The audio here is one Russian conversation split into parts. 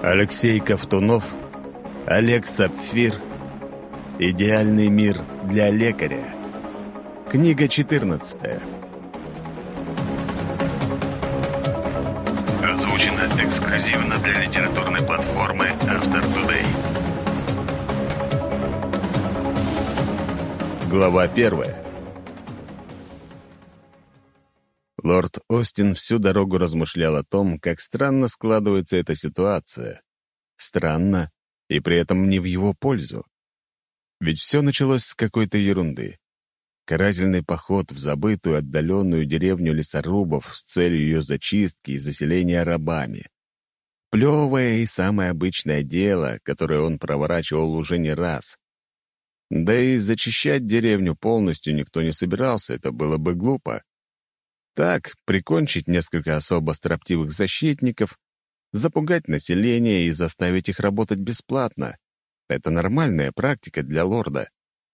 Алексей Ковтунов, Олег Сапфир. Идеальный мир для лекаря. Книга 14. Озвучено эксклюзивно для литературной платформы Автор Today. Глава 1. Лорд Остин всю дорогу размышлял о том, как странно складывается эта ситуация. Странно, и при этом не в его пользу. Ведь все началось с какой-то ерунды. Карательный поход в забытую отдаленную деревню лесорубов с целью ее зачистки и заселения рабами. Плевое и самое обычное дело, которое он проворачивал уже не раз. Да и зачищать деревню полностью никто не собирался, это было бы глупо. Так, прикончить несколько особо строптивых защитников, запугать население и заставить их работать бесплатно. Это нормальная практика для лорда.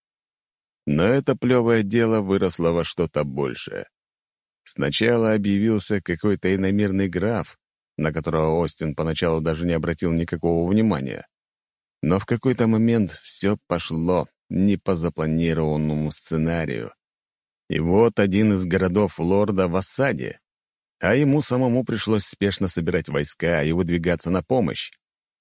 Но это плевое дело выросло во что-то большее. Сначала объявился какой-то иномирный граф, на которого Остин поначалу даже не обратил никакого внимания. Но в какой-то момент все пошло не по запланированному сценарию. И вот один из городов лорда в осаде, а ему самому пришлось спешно собирать войска и выдвигаться на помощь.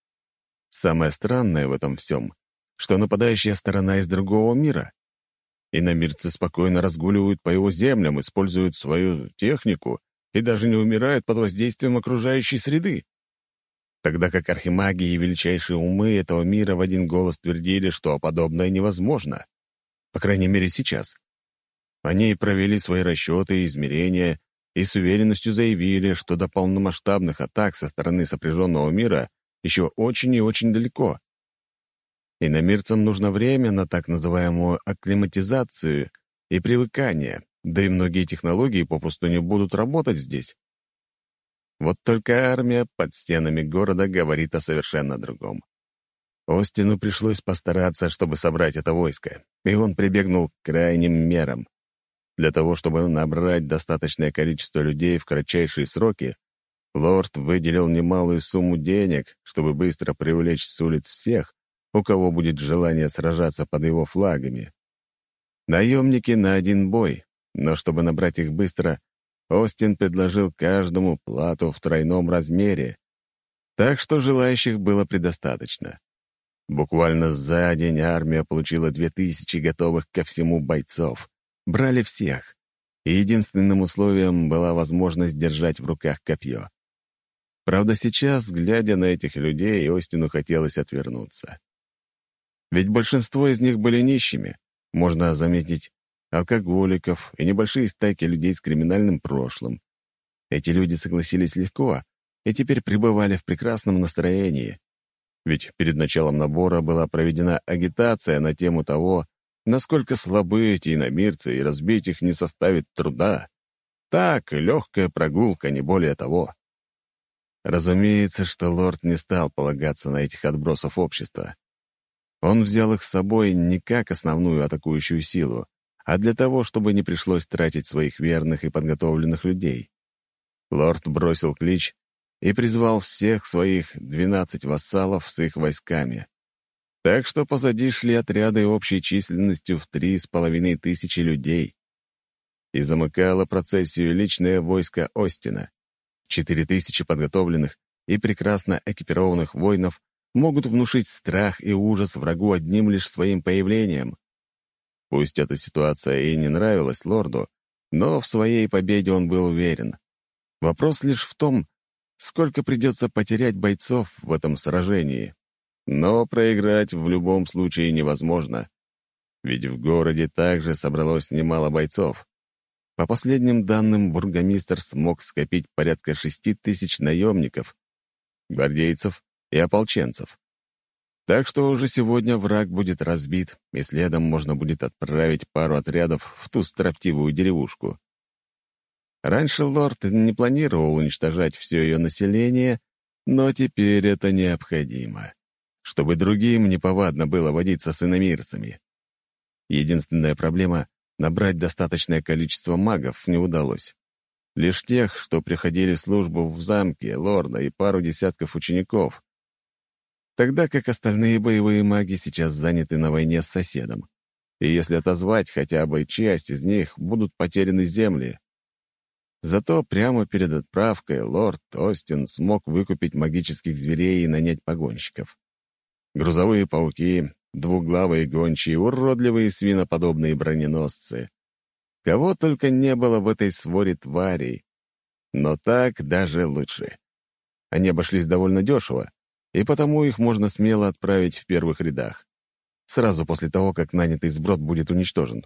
Самое странное в этом всем, что нападающая сторона из другого мира. Иномирцы спокойно разгуливают по его землям, используют свою технику и даже не умирают под воздействием окружающей среды. Тогда как архимаги и величайшие умы этого мира в один голос твердили, что подобное невозможно. По крайней мере, сейчас. Они провели свои расчеты и измерения и с уверенностью заявили, что до полномасштабных атак со стороны сопряженного мира еще очень и очень далеко. Иномирцам нужно время на так называемую акклиматизацию и привыкание, да и многие технологии попросту не будут работать здесь. Вот только армия под стенами города говорит о совершенно другом. Остину пришлось постараться, чтобы собрать это войско, и он прибегнул к крайним мерам. Для того, чтобы набрать достаточное количество людей в кратчайшие сроки, лорд выделил немалую сумму денег, чтобы быстро привлечь с улиц всех, у кого будет желание сражаться под его флагами. Наемники на один бой, но чтобы набрать их быстро, Остин предложил каждому плату в тройном размере, так что желающих было предостаточно. Буквально за день армия получила 2000 готовых ко всему бойцов. Брали всех, и единственным условием была возможность держать в руках копье. Правда, сейчас, глядя на этих людей, Остину хотелось отвернуться. Ведь большинство из них были нищими, можно заметить алкоголиков и небольшие стайки людей с криминальным прошлым. Эти люди согласились легко и теперь пребывали в прекрасном настроении. Ведь перед началом набора была проведена агитация на тему того, насколько слабы эти иномирцы, и разбить их не составит труда. Так, легкая прогулка, не более того. Разумеется, что лорд не стал полагаться на этих отбросов общества. Он взял их с собой не как основную атакующую силу, а для того, чтобы не пришлось тратить своих верных и подготовленных людей. Лорд бросил клич и призвал всех своих 12 вассалов с их войсками. Так что позади шли отряды общей численностью в 3500 людей. И замыкало процессию личное войско Остина. 4000 подготовленных и прекрасно экипированных воинов могут внушить страх и ужас врагу одним лишь своим появлением. Пусть эта ситуация и не нравилась лорду, но в своей победе он был уверен. Вопрос лишь в том, сколько придется потерять бойцов в этом сражении. Но проиграть в любом случае невозможно. Ведь в городе также собралось немало бойцов. По последним данным, бургомистр смог скопить порядка 6000 наемников, гвардейцев и ополченцев. Так что уже сегодня враг будет разбит, и следом можно будет отправить пару отрядов в ту строптивую деревушку. Раньше лорд не планировал уничтожать все ее население, но теперь это необходимо, чтобы другим неповадно было водиться с иномирцами. Единственная проблема — набрать достаточное количество магов не удалось. Лишь тех, что приходили службу в замке лорда, и пару десятков учеников. тогда как остальные боевые маги сейчас заняты на войне с соседом. И если отозвать хотя бы часть из них, будут потеряны земли. Зато прямо перед отправкой лорд Остин смог выкупить магических зверей и нанять погонщиков. Грузовые пауки, двуглавые гончие, уродливые свиноподобные броненосцы. Кого только не было в этой своре тварей. Но так даже лучше. Они обошлись довольно дешево, и потому их можно смело отправить в первых рядах, сразу после того, как нанятый сброд будет уничтожен.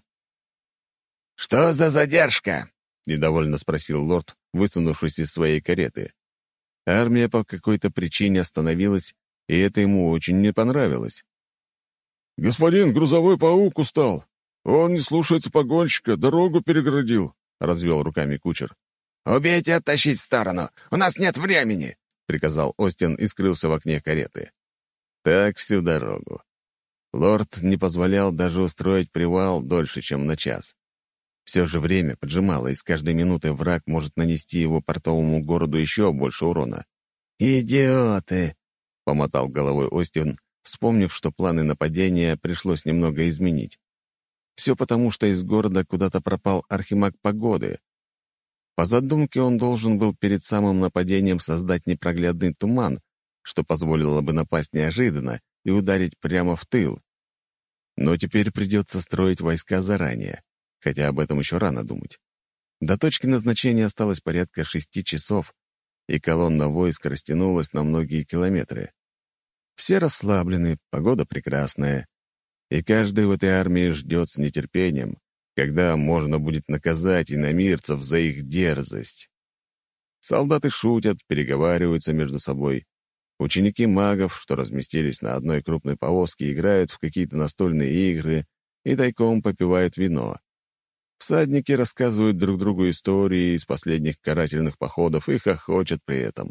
«Что за задержка?» — недовольно спросил лорд, высунувшись из своей кареты. Армия по какой-то причине остановилась, и это ему очень не понравилось. «Господин грузовой паук устал. Он не слушается погонщика, дорогу перегородил», — развел руками кучер. «Убейте и оттащить в сторону! У нас нет времени!» — приказал Остин и скрылся в окне кареты. Так всю дорогу. Лорд не позволял даже устроить привал дольше, чем на час. Все же время поджимало, и с каждой минутой враг может нанести его портовому городу еще больше урона. «Идиоты!» — помотал головой Остин, вспомнив, что планы нападения пришлось немного изменить. Все потому, что из города куда-то пропал архимаг погоды. По задумке он должен был перед самым нападением создать непроглядный туман, что позволило бы напасть неожиданно и ударить прямо в тыл. Но теперь придется строить войска заранее, хотя об этом еще рано думать. До точки назначения осталось порядка 6 часов, и колонна войск растянулась на многие километры. Все расслаблены, погода прекрасная, и каждый в этой армии ждет с нетерпением, когда можно будет наказать иномирцев за их дерзость. Солдаты шутят, переговариваются между собой. Ученики магов, что разместились на одной крупной повозке, играют в какие-то настольные игры и тайком попивают вино. Всадники рассказывают друг другу истории из последних карательных походов и хохочут при этом.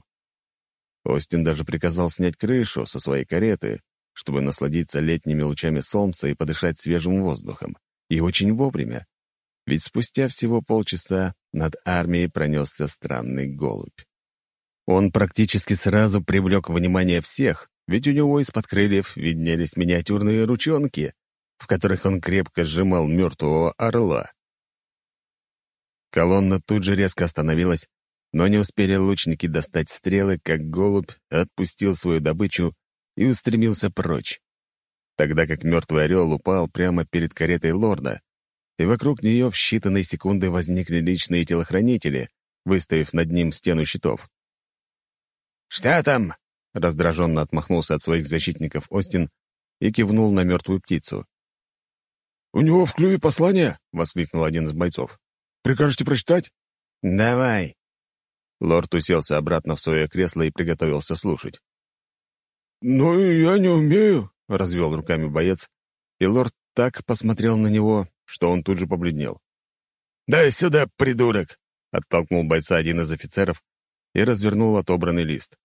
Остин даже приказал снять крышу со своей кареты, чтобы насладиться летними лучами солнца и подышать свежим воздухом. И очень вовремя, ведь спустя всего полчаса над армией пронесся странный голубь. Он практически сразу привлек внимание всех, ведь у него из-под крыльев виднелись миниатюрные ручонки, в которых он крепко сжимал мертвого орла. Колонна тут же резко остановилась, но не успели лучники достать стрелы, как голубь отпустил свою добычу и устремился прочь, тогда как мертвый орел упал прямо перед каретой лорда, и вокруг нее в считанные секунды возникли личные телохранители, выставив над ним стену щитов. «Что там?» — раздраженно отмахнулся от своих защитников Остин и кивнул на мертвую птицу. «У него в клюве послание?» — воскликнул один из бойцов. «Прикажете прочитать?» «Давай!» Лорд уселся обратно в свое кресло и приготовился слушать. «Ну, я не умею», — развел руками боец, и лорд так посмотрел на него, что он тут же побледнел. «Дай сюда, придурок!» — оттолкнул бойца один из офицеров и развернул отобранный лист.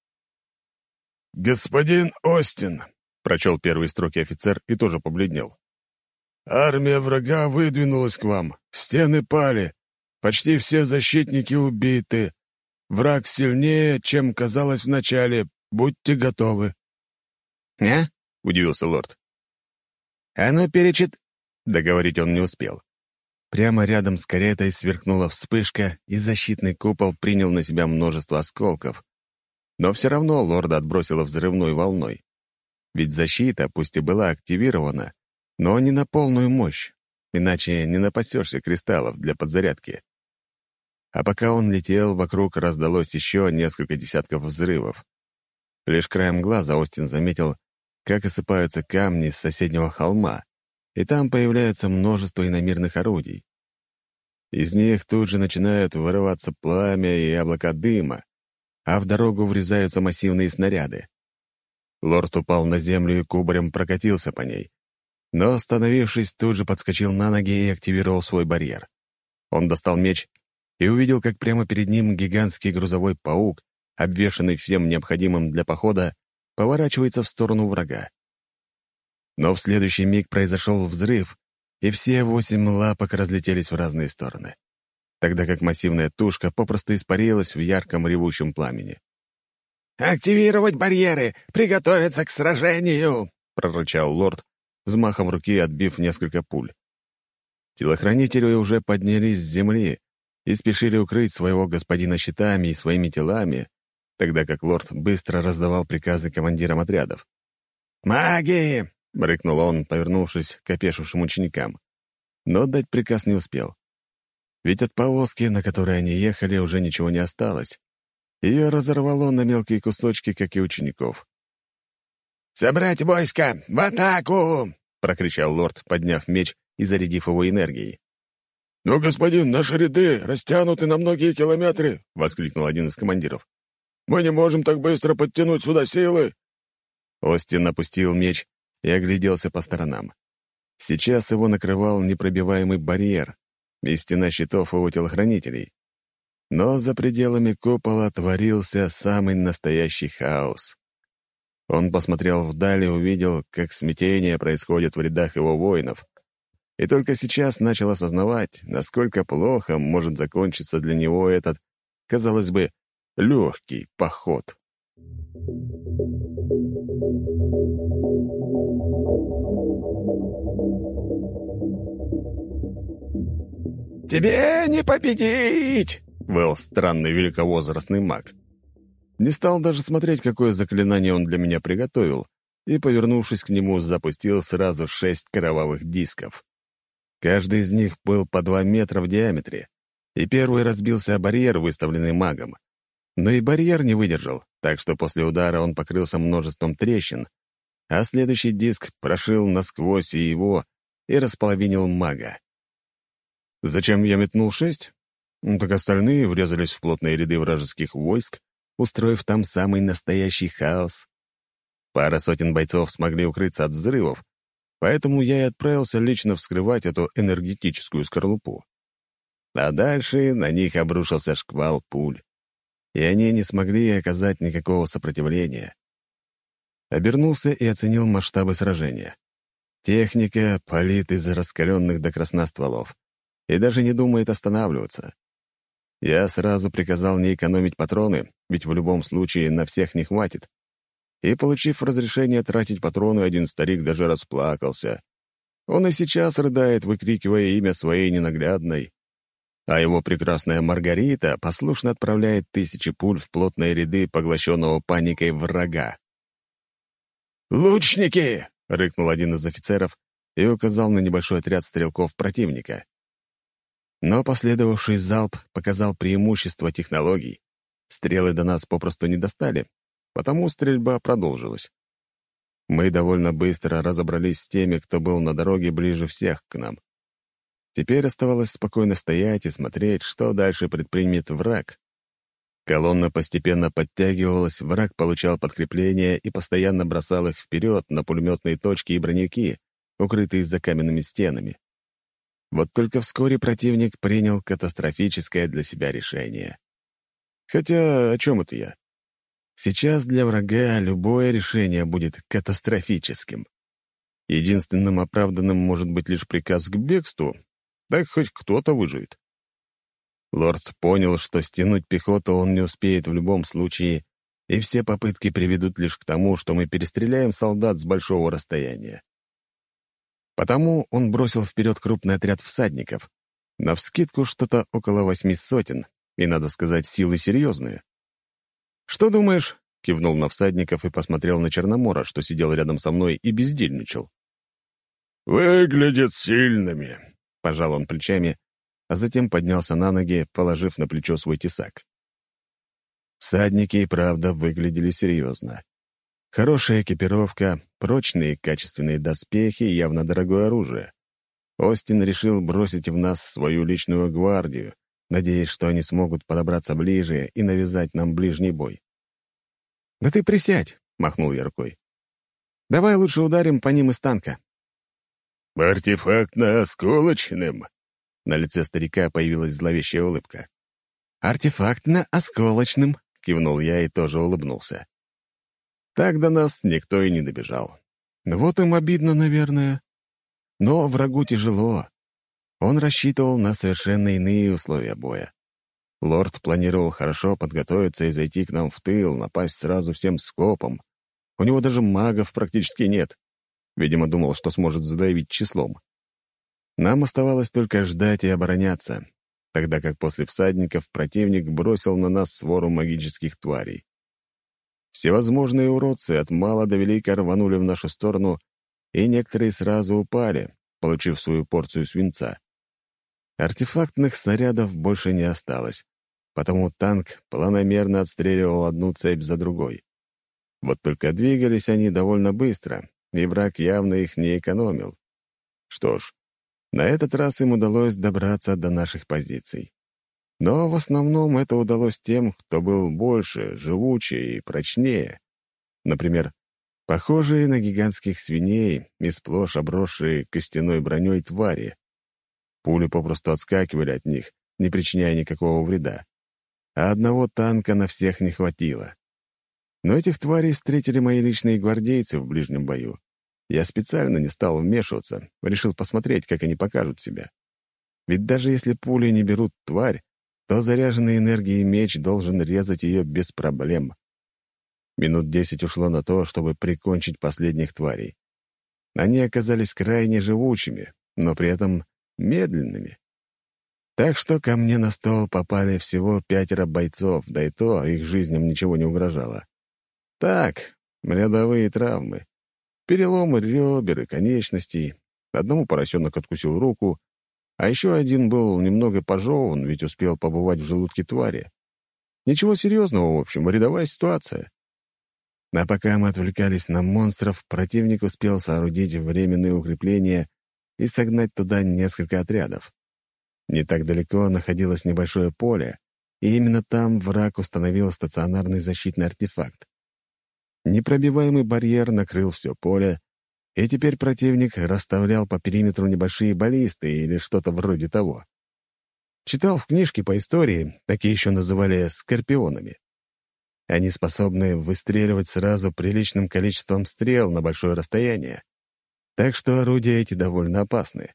«Господин Остин», — прочел первые строки офицер и тоже побледнел. «Армия врага выдвинулась к вам. Стены пали. Почти все защитники убиты. Враг сильнее, чем казалось вначале. Будьте готовы». «А?» — удивился лорд. «А ну, перечит...» Договорить он не успел. Прямо рядом с каретой сверкнула вспышка, и защитный купол принял на себя множество осколков. Но все равно лорда отбросило взрывной волной. Ведь защита, пусть и была активирована, но не на полную мощь, иначе не напасешься кристаллов для подзарядки. А пока он летел, вокруг раздалось еще несколько десятков взрывов. Лишь краем глаза Остин заметил, как осыпаются камни с соседнего холма, и там появляется множество иномирных орудий. Из них тут же начинают вырываться пламя и облака дыма, а в дорогу врезаются массивные снаряды. Лорд упал на землю и кубарем прокатился по ней, но, остановившись, тут же подскочил на ноги и активировал свой барьер. Он достал меч и увидел, как прямо перед ним гигантский грузовой паук, обвешанный всем необходимым для похода, поворачивается в сторону врага. Но в следующий миг произошел взрыв, и все 8 лапок разлетелись в разные стороны, тогда как массивная тушка попросту испарилась в ярком ревущем пламени. «Активировать барьеры! Приготовиться к сражению!» — прорычал лорд, взмахом руки отбив несколько пуль. Телохранители уже поднялись с земли и спешили укрыть своего господина щитами и своими телами, тогда как лорд быстро раздавал приказы командирам отрядов. «Маги!» — рыкнул он, повернувшись к опешившим ученикам. Но дать приказ не успел. Ведь от повозки, на которой они ехали, уже ничего не осталось. Ее разорвало на мелкие кусочки, как и учеников. «Собрать войско! В атаку!» — прокричал лорд, подняв меч и зарядив его энергией. «Но, господин, наши ряды растянуты на многие километры!» — воскликнул один из командиров. «Мы не можем так быстро подтянуть сюда силы!» Остин опустил меч и огляделся по сторонам. Сейчас его накрывал непробиваемый барьер и стена щитов его телохранителей. Но за пределами купола творился самый настоящий хаос. Он посмотрел вдаль и увидел, как смятение происходит в рядах его воинов. И только сейчас начал осознавать, насколько плохо может закончиться для него этот, казалось бы, легкий поход. «Тебе не победить!» — выл странный великовозрастный маг. Не стал даже смотреть, какое заклинание он для меня приготовил, и, повернувшись к нему, запустил сразу 6 кровавых дисков. Каждый из них был по 2 метра в диаметре, и первый разбился о барьер, выставленный магом. Но и барьер не выдержал, так что после удара он покрылся множеством трещин, а следующий диск прошил насквозь и его, и располовинил мага. Зачем я метнул 6? Так остальные врезались в плотные ряды вражеских войск, устроив там самый настоящий хаос. Пара сотен бойцов смогли укрыться от взрывов, поэтому я и отправился лично вскрывать эту энергетическую скорлупу. А дальше на них обрушился шквал пуль, и они не смогли оказать никакого сопротивления. Обернулся и оценил масштабы сражения. Техника палит из раскаленных до красна стволов и даже не думает останавливаться. Я сразу приказал не экономить патроны, ведь в любом случае на всех не хватит. И, получив разрешение тратить патроны, один старик даже расплакался. Он и сейчас рыдает, выкрикивая имя своей ненаглядной. А его прекрасная Маргарита послушно отправляет 1000 пуль в плотные ряды поглощенного паникой врага. «Лучники!» — рыкнул один из офицеров и указал на небольшой отряд стрелков противника. Но последовавший залп показал преимущество технологий. Стрелы до нас попросту не достали, потому стрельба продолжилась. Мы довольно быстро разобрались с теми, кто был на дороге ближе всех к нам. Теперь оставалось спокойно стоять и смотреть, что дальше предпримет враг. Колонна постепенно подтягивалась, враг получал подкрепление и постоянно бросал их вперед на пулеметные точки и броневики, укрытые за каменными стенами. Вот только вскоре противник принял катастрофическое для себя решение. Хотя о чем это я? Сейчас для врага любое решение будет катастрофическим. Единственным оправданным может быть лишь приказ к бегству, так хоть кто-то выживет. Лорд понял, что стянуть пехоту он не успеет в любом случае, и все попытки приведут лишь к тому, что мы перестреляем солдат с большого расстояния. Потому он бросил вперед крупный отряд всадников. Навскидку что-то около 8 сотен, и, надо сказать, силы серьезные. «Что думаешь?» — кивнул на всадников и посмотрел на Черномора, что сидел рядом со мной и бездельничал. «Выглядят сильными», — пожал он плечами, а затем поднялся на ноги, положив на плечо свой тесак. Всадники и правда выглядели серьезно. Хорошая экипировка, прочные качественные доспехи и явно дорогое оружие. Остин решил бросить в нас свою личную гвардию, надеясь, что они смогут подобраться ближе и навязать нам ближний бой. «Да ты присядь!» — махнул я рукой. «Давай лучше ударим по ним из танка». «Артефактно-осколочным?» На лице старика появилась зловещая улыбка. «Артефактно-осколочным», — кивнул я и тоже улыбнулся. Так до нас никто и не добежал. Вот им обидно, наверное. Но врагу тяжело. Он рассчитывал на совершенно иные условия боя. Лорд планировал хорошо подготовиться и зайти к нам в тыл, напасть сразу всем скопом. У него даже магов практически нет. Видимо, думал, что сможет задавить числом. Нам оставалось только ждать и обороняться, тогда как после всадников противник бросил на нас свору магических тварей. Всевозможные уродцы от мала до велика рванули в нашу сторону, и некоторые сразу упали, получив свою порцию свинца. Артефактных снарядов больше не осталось, потому танк планомерно отстреливал одну цепь за другой. Вот только двигались они довольно быстро, и враг явно их не экономил. Что ж, на этот раз им удалось добраться до наших позиций. Но в основном это удалось тем, кто был больше, живучее и прочнее. Например, похожие на гигантских свиней и сплошь обросшие костяной броней твари. Пули попросту отскакивали от них, не причиняя никакого вреда. А одного танка на всех не хватило. Но этих тварей встретили мои личные гвардейцы в ближнем бою. Я специально не стал вмешиваться, решил посмотреть, как они покажут себя. Ведь даже если пули не берут тварь, то заряженный энергией меч должен резать ее без проблем. Минут 10 ушло на то, чтобы прикончить последних тварей. Они оказались крайне живучими, но при этом медленными. Так что ко мне на стол попали всего 5 бойцов, да и то их жизням ничего не угрожало. Так, рядовые травмы. Переломы ребер и конечностей. Одному поросенок откусил руку, а еще один был немного пожеван, ведь успел побывать в желудке твари. Ничего серьезного, в общем, рядовая ситуация. А пока мы отвлекались на монстров, противник успел соорудить временные укрепления и согнать туда несколько отрядов. Не так далеко находилось небольшое поле, и именно там враг установил стационарный защитный артефакт. Непробиваемый барьер накрыл все поле, и теперь противник расставлял по периметру небольшие баллисты или что-то вроде того. Читал в книжке по истории, такие еще называли скорпионами. Они способны выстреливать сразу приличным количеством стрел на большое расстояние, так что орудия эти довольно опасны.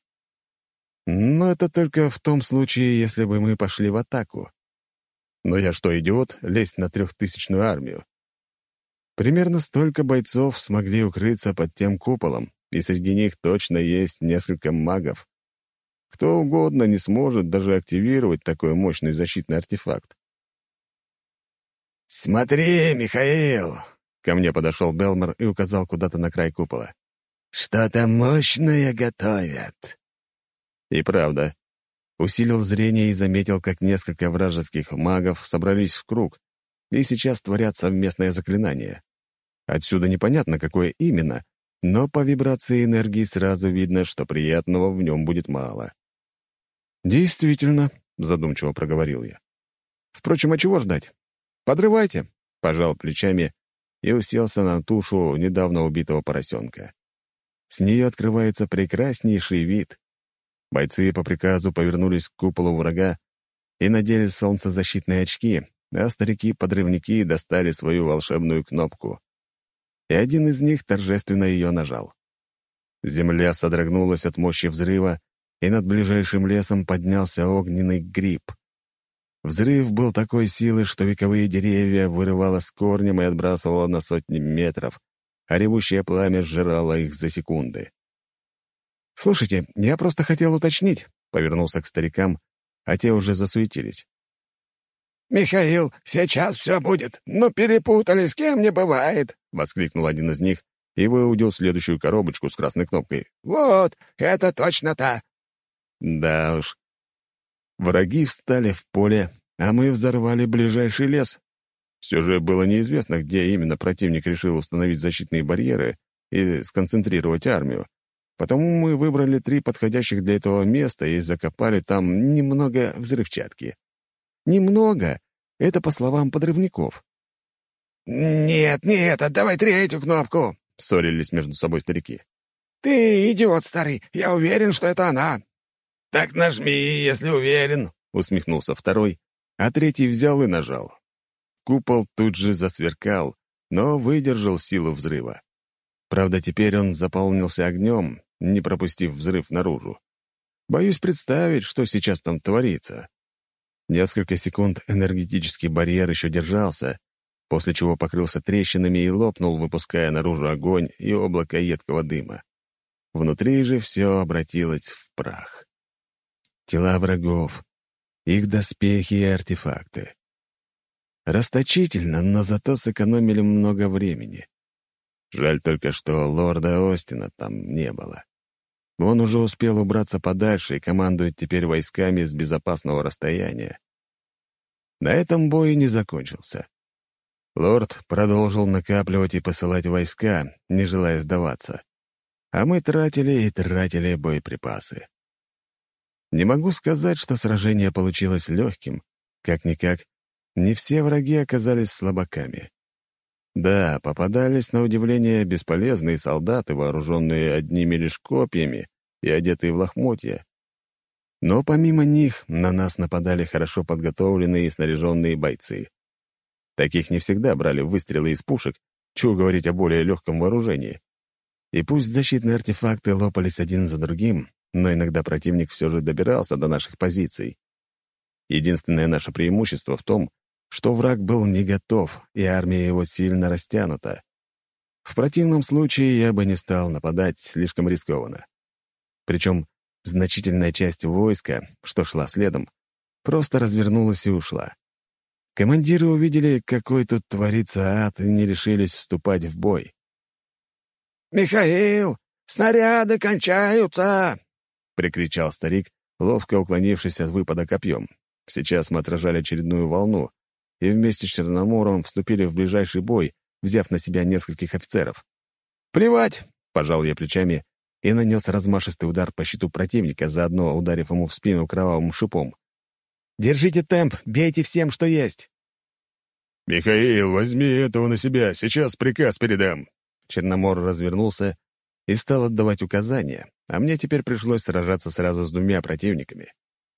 Но это только в том случае, если бы мы пошли в атаку. Но я что, идиот, лезть на 3000-ную армию? Примерно столько бойцов смогли укрыться под тем куполом, и среди них точно есть несколько магов. Кто угодно не сможет даже активировать такой мощный защитный артефакт. «Смотри, Михаил!» — ко мне подошел Белмор и указал куда-то на край купола. «Что-то мощное готовят!» И правда. Усилил зрение и заметил, как несколько вражеских магов собрались в круг, и сейчас творят совместное заклинание. Отсюда непонятно, какое именно, но по вибрации энергии сразу видно, что приятного в нем будет мало. «Действительно», — задумчиво проговорил я. «Впрочем, а чего ждать? Подрывайте», — пожал плечами и уселся на тушу недавно убитого поросенка. С нее открывается прекраснейший вид. Бойцы по приказу повернулись к куполу врага и надели солнцезащитные очки, а старики-подрывники достали свою волшебную кнопку. И один из них торжественно ее нажал. Земля содрогнулась от мощи взрыва, и над ближайшим лесом поднялся огненный гриб. Взрыв был такой силы, что вековые деревья вырывало с корнем и отбрасывало на сотни метров, а ревущее пламя сжирало их за секунды. «Слушайте, я просто хотел уточнить», — повернулся к старикам, а те уже засуетились. «Михаил, сейчас все будет, но перепутали, с кем не бывает!» — воскликнул один из них и выудил следующую коробочку с красной кнопкой. «Вот, это точно та!» Да уж. Враги встали в поле, а мы взорвали ближайший лес. Все же было неизвестно, где именно противник решил установить защитные барьеры и сконцентрировать армию. Потому мы выбрали 3 подходящих для этого места и закопали там немного взрывчатки. Немного — это по словам подрывников. «Нет, нет, отдавай 3-ю кнопку!» — ссорились между собой старики. «Ты идиот старый, я уверен, что это она!» «Так нажми, если уверен», — усмехнулся второй, а третий взял и нажал. Купол тут же засверкал, но выдержал силу взрыва. Правда, теперь он заполнился огнем, не пропустив взрыв наружу. Боюсь представить, что сейчас там творится. Несколько секунд энергетический барьер еще держался, после чего покрылся трещинами и лопнул, выпуская наружу огонь и облако едкого дыма. Внутри же все обратилось в прах. Тела врагов, их доспехи и артефакты. Расточительно, но зато сэкономили много времени. Жаль только, что лорда Остина там не было. Он уже успел убраться подальше и командует теперь войсками с безопасного расстояния. На этом бой не закончился. Лорд продолжил накапливать и посылать войска, не желая сдаваться. А мы тратили и тратили боеприпасы. Не могу сказать, что сражение получилось легким. Как-никак, не все враги оказались слабаками. Да, попадались, на удивление, бесполезные солдаты, вооруженные одними лишь копьями и одетые в лохмотья. Но помимо них на нас нападали хорошо подготовленные и снаряженные бойцы. Таких не всегда брали выстрелы из пушек, чего говорить о более легком вооружении. И пусть защитные артефакты лопались один за другим, но иногда противник все же добирался до наших позиций. Единственное наше преимущество в том, что враг был не готов, и армия его сильно растянута. В противном случае я бы не стал нападать, слишком рискованно. Причем значительная часть войска, что шла следом, просто развернулась и ушла. Командиры увидели, какой тут творится ад, и не решились вступать в бой. «Михаил, снаряды кончаются!» — прикричал старик, ловко уклонившись от выпада копьем. Сейчас мы отражали очередную волну, и вместе с Черномором вступили в ближайший бой, взяв на себя нескольких офицеров. «Плевать!» — пожал я плечами и нанес размашистый удар по щиту противника, заодно ударив ему в спину кровавым шипом. «Держите темп, бейте всем, что есть!» «Михаил, возьми этого на себя, сейчас приказ передам!» Черномор развернулся и стал отдавать указания, а мне теперь пришлось сражаться сразу с двумя противниками.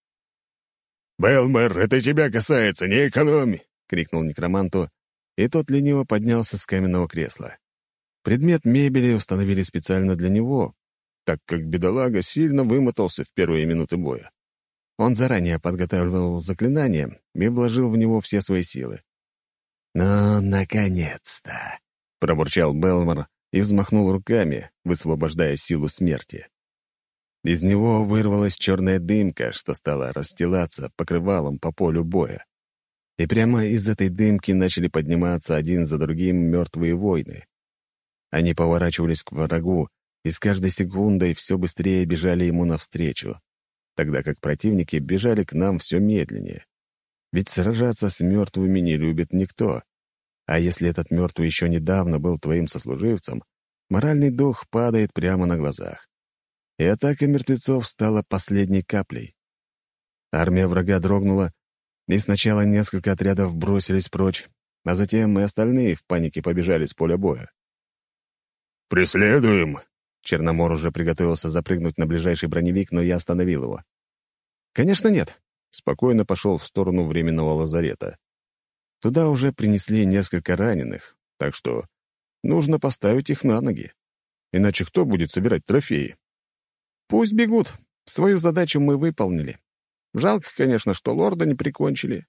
«Белмер, это тебя касается, не экономь!» — крикнул некроманту, и тот лениво поднялся с каменного кресла. Предмет мебели установили специально для него, так как бедолага сильно вымотался в первые минуты боя. Он заранее подготавливал заклинание и вложил в него все свои силы. «Ну, наконец-то!» — пробурчал Белмор и взмахнул руками, высвобождая силу смерти. Из него вырвалась черная дымка, что стала расстилаться покрывалом по полю боя. И прямо из этой дымки начали подниматься один за другим мертвые воины. Они поворачивались к врагу и с каждой секундой все быстрее бежали ему навстречу, тогда как противники бежали к нам все медленнее. Ведь сражаться с мертвыми не любит никто. А если этот мертвый еще недавно был твоим сослуживцем, моральный дух падает прямо на глазах. И атака мертвецов стала последней каплей. Армия врага дрогнула, и сначала несколько отрядов бросились прочь, а затем и остальные в панике побежали с поля боя. «Преследуем!» Черномор уже приготовился запрыгнуть на ближайший броневик, но я остановил его. «Конечно нет», — спокойно пошел в сторону временного лазарета. Туда уже принесли несколько раненых, так что нужно поставить их на ноги. Иначе кто будет собирать трофеи? Пусть бегут. Свою задачу мы выполнили. Жалко, конечно, что лорда не прикончили.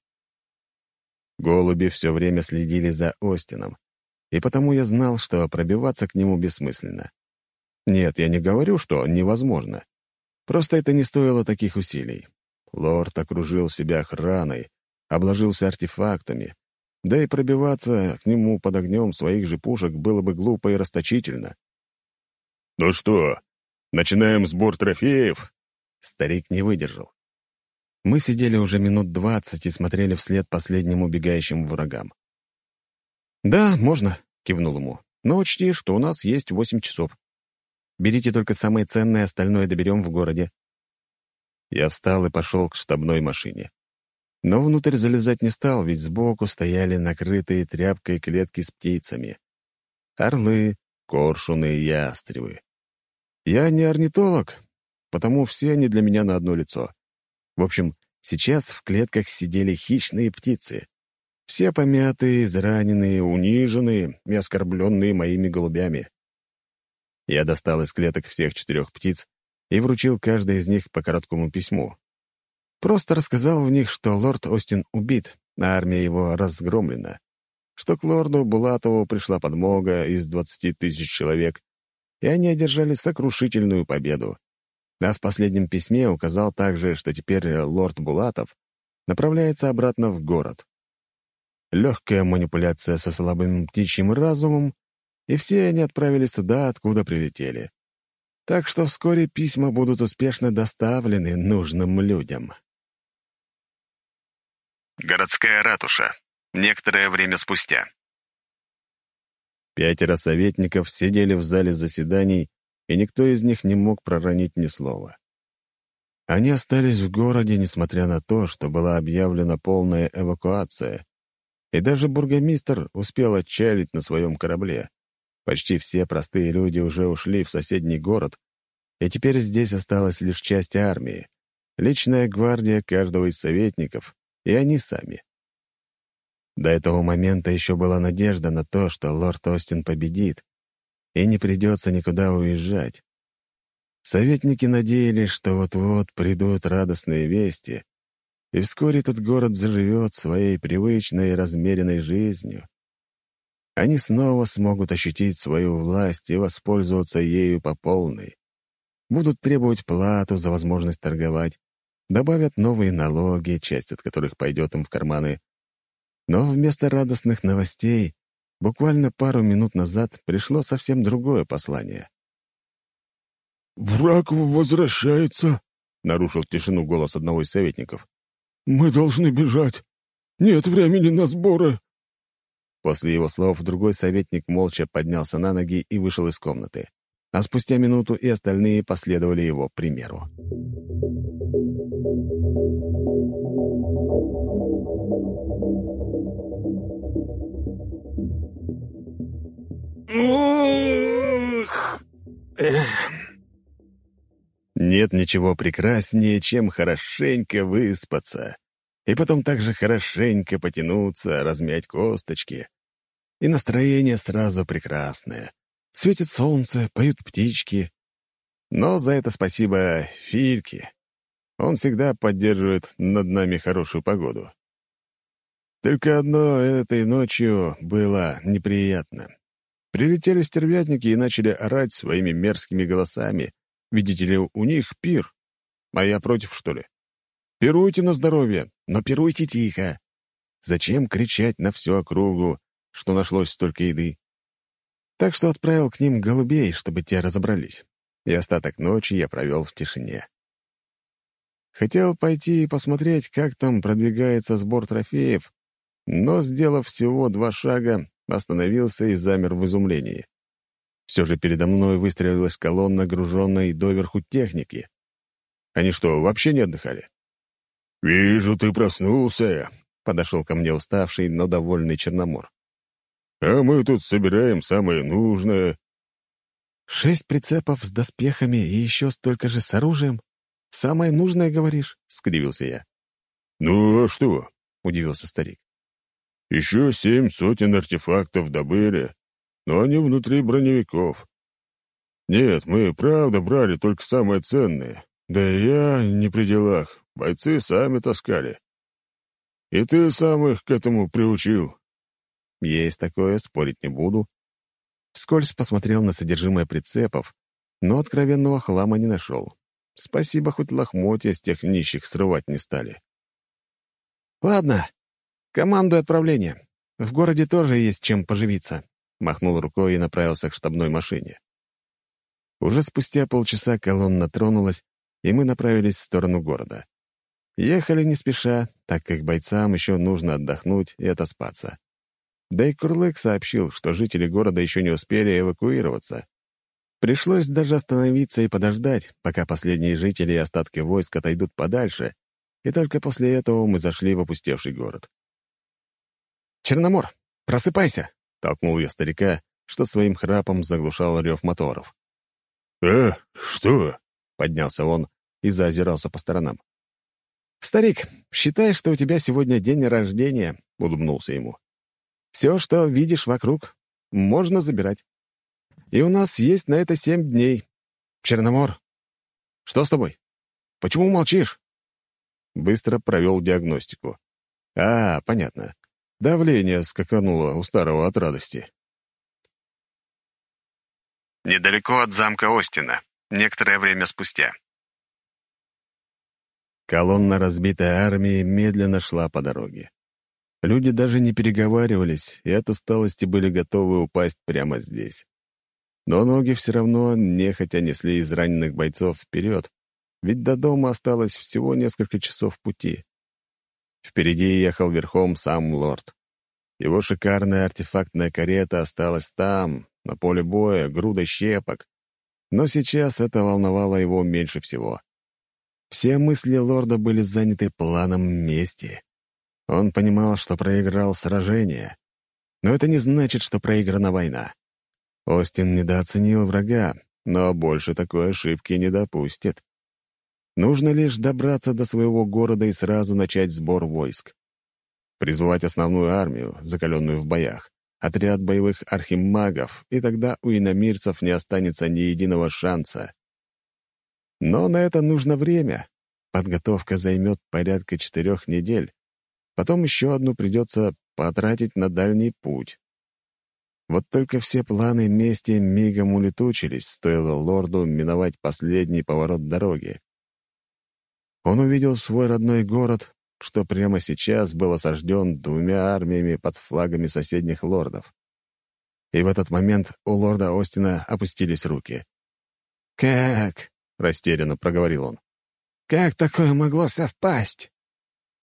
Голуби все время следили за Остином, и потому я знал, что пробиваться к нему бессмысленно. Нет, я не говорю, что невозможно. Просто это не стоило таких усилий. Лорд окружил себя охраной, обложился артефактами, да и пробиваться к нему под огнем своих же пушек было бы глупо и расточительно. «Ну что, начинаем сбор трофеев?» Старик не выдержал. Мы сидели уже минут 20 и смотрели вслед последним убегающим врагам. «Да, можно», — кивнул ему. «Но учти, что у нас есть 8 часов. Берите только самое ценное, остальное доберем в городе». Я встал и пошел к штабной машине. Но внутрь залезать не стал, ведь сбоку стояли накрытые тряпкой клетки с птицами. Орлы, коршуны и ястребы. Я не орнитолог, потому все они для меня на одно лицо. В общем, сейчас в клетках сидели хищные птицы. Все помятые, израненные, униженные и оскорбленные моими голубями. Я достал из клеток всех 4 птиц и вручил каждой из них по короткому письму. Просто рассказал в них, что лорд Остин убит, а армия его разгромлена, что к лорду Булатову пришла подмога из 20 тысяч человек, и они одержали сокрушительную победу. А в последнем письме указал также, что теперь лорд Булатов направляется обратно в город. Легкая манипуляция со слабым птичьим разумом, и все они отправились туда, откуда прилетели. Так что вскоре письма будут успешно доставлены нужным людям. Городская ратуша. Некоторое время спустя. 5 советников сидели в зале заседаний, и никто из них не мог проронить ни слова. Они остались в городе, несмотря на то, что была объявлена полная эвакуация, и даже бургомистр успел отчалить на своем корабле. Почти все простые люди уже ушли в соседний город, и теперь здесь осталась лишь часть армии, личная гвардия каждого из советников, и они сами. До этого момента еще была надежда на то, что лорд Остин победит, и не придется никуда уезжать. Советники надеялись, что вот-вот придут радостные вести, и вскоре этот город заживет своей привычной и размеренной жизнью. Они снова смогут ощутить свою власть и воспользоваться ею по полной. Будут требовать плату за возможность торговать, добавят новые налоги, часть от которых пойдет им в карманы. Но вместо радостных новостей буквально пару минут назад пришло совсем другое послание. «Враг возвращается», — нарушил тишину голос одного из советников. «Мы должны бежать. Нет времени на сборы». После его слов другой советник молча поднялся на ноги и вышел из комнаты. А спустя минуту и остальные последовали его примеру. Нет ничего прекраснее, чем хорошенько выспаться, и потом также хорошенько потянуться, размять косточки. И настроение сразу прекрасное. Светит солнце, поют птички. Но за это спасибо Фильке. Он всегда поддерживает над нами хорошую погоду. Только одно этой ночью было неприятно. Прилетели стервятники и начали орать своими мерзкими голосами. Видите ли, у них пир. А я против, что ли? Пируйте на здоровье, но пируйте тихо. Зачем кричать на всю округу, что нашлось столько еды? Так что отправил к ним голубей, чтобы те разобрались. И остаток ночи я провел в тишине. Хотел пойти и посмотреть, как там продвигается сбор трофеев, но, сделав всего 2 шага, остановился и замер в изумлении. Все же передо мной выстроилась колонна, груженной доверху техники. Они что, вообще не отдыхали? «Вижу, ты проснулся», — подошел ко мне уставший, но довольный Черномор. «А мы тут собираем самое нужное». 6 прицепов с доспехами и еще столько же с оружием? Самое нужное, говоришь?» — скривился я. «Ну, а что?» — удивился старик. «Еще 7 сотен артефактов добыли, но они внутри броневиков. Нет, мы правда брали только самое ценное. Да и я не при делах, бойцы сами таскали. И ты сам их к этому приучил». Есть такое, спорить не буду. Вскользь посмотрел на содержимое прицепов, но откровенного хлама не нашел. Спасибо, хоть лохмотья с тех нищих срывать не стали. «Ладно, командуй отправление. В городе тоже есть чем поживиться», — махнул рукой и направился к штабной машине. Уже спустя полчаса колонна тронулась, и мы направились в сторону города. Ехали не спеша, так как бойцам еще нужно отдохнуть и отоспаться. Да и Курлык сообщил, что жители города еще не успели эвакуироваться. Пришлось даже остановиться и подождать, пока последние жители и остатки войск отойдут подальше, и только после этого мы зашли в опустевший город. «Черномор, просыпайся!» — толкнул я старика, что своим храпом заглушал рев моторов. Что?» — поднялся он и заозирался по сторонам. «Старик, считай, что у тебя сегодня день рождения», — улыбнулся ему. «Все, что видишь вокруг, можно забирать. И у нас есть на это 7 дней. Черномор, что с тобой? Почему молчишь?» быстро провел диагностику. Понятно. Давление скакануло у старого от радости. Недалеко от замка Остина. Некоторое время спустя. Колонна разбитой армии медленно шла по дороге. Люди даже не переговаривались и от усталости были готовы упасть прямо здесь. Но ноги все равно нехотя несли израненных бойцов вперед, ведь до дома осталось всего несколько часов пути. Впереди ехал верхом сам лорд. Его шикарная артефактная карета осталась там, на поле боя, грудой щепок. Но сейчас это волновало его меньше всего. Все мысли лорда были заняты планом мести. Он понимал, что проиграл сражение. Но это не значит, что проиграна война. Остин недооценил врага, но больше такой ошибки не допустит. Нужно лишь добраться до своего города и сразу начать сбор войск. Призвать основную армию, закаленную в боях, отряд боевых архимагов, и тогда у иномирцев не останется ни единого шанса. Но на это нужно время. Подготовка займет порядка 4 недель. Потом еще одну придется потратить на дальний путь. Вот только все планы мести мигом улетучились, стоило лорду миновать последний поворот дороги. Он увидел свой родной город, что прямо сейчас был осажден 2 армиями под флагами соседних лордов. И в этот момент у лорда Остина опустились руки. «Как?» — растерянно проговорил он. «Как такое могло совпасть?»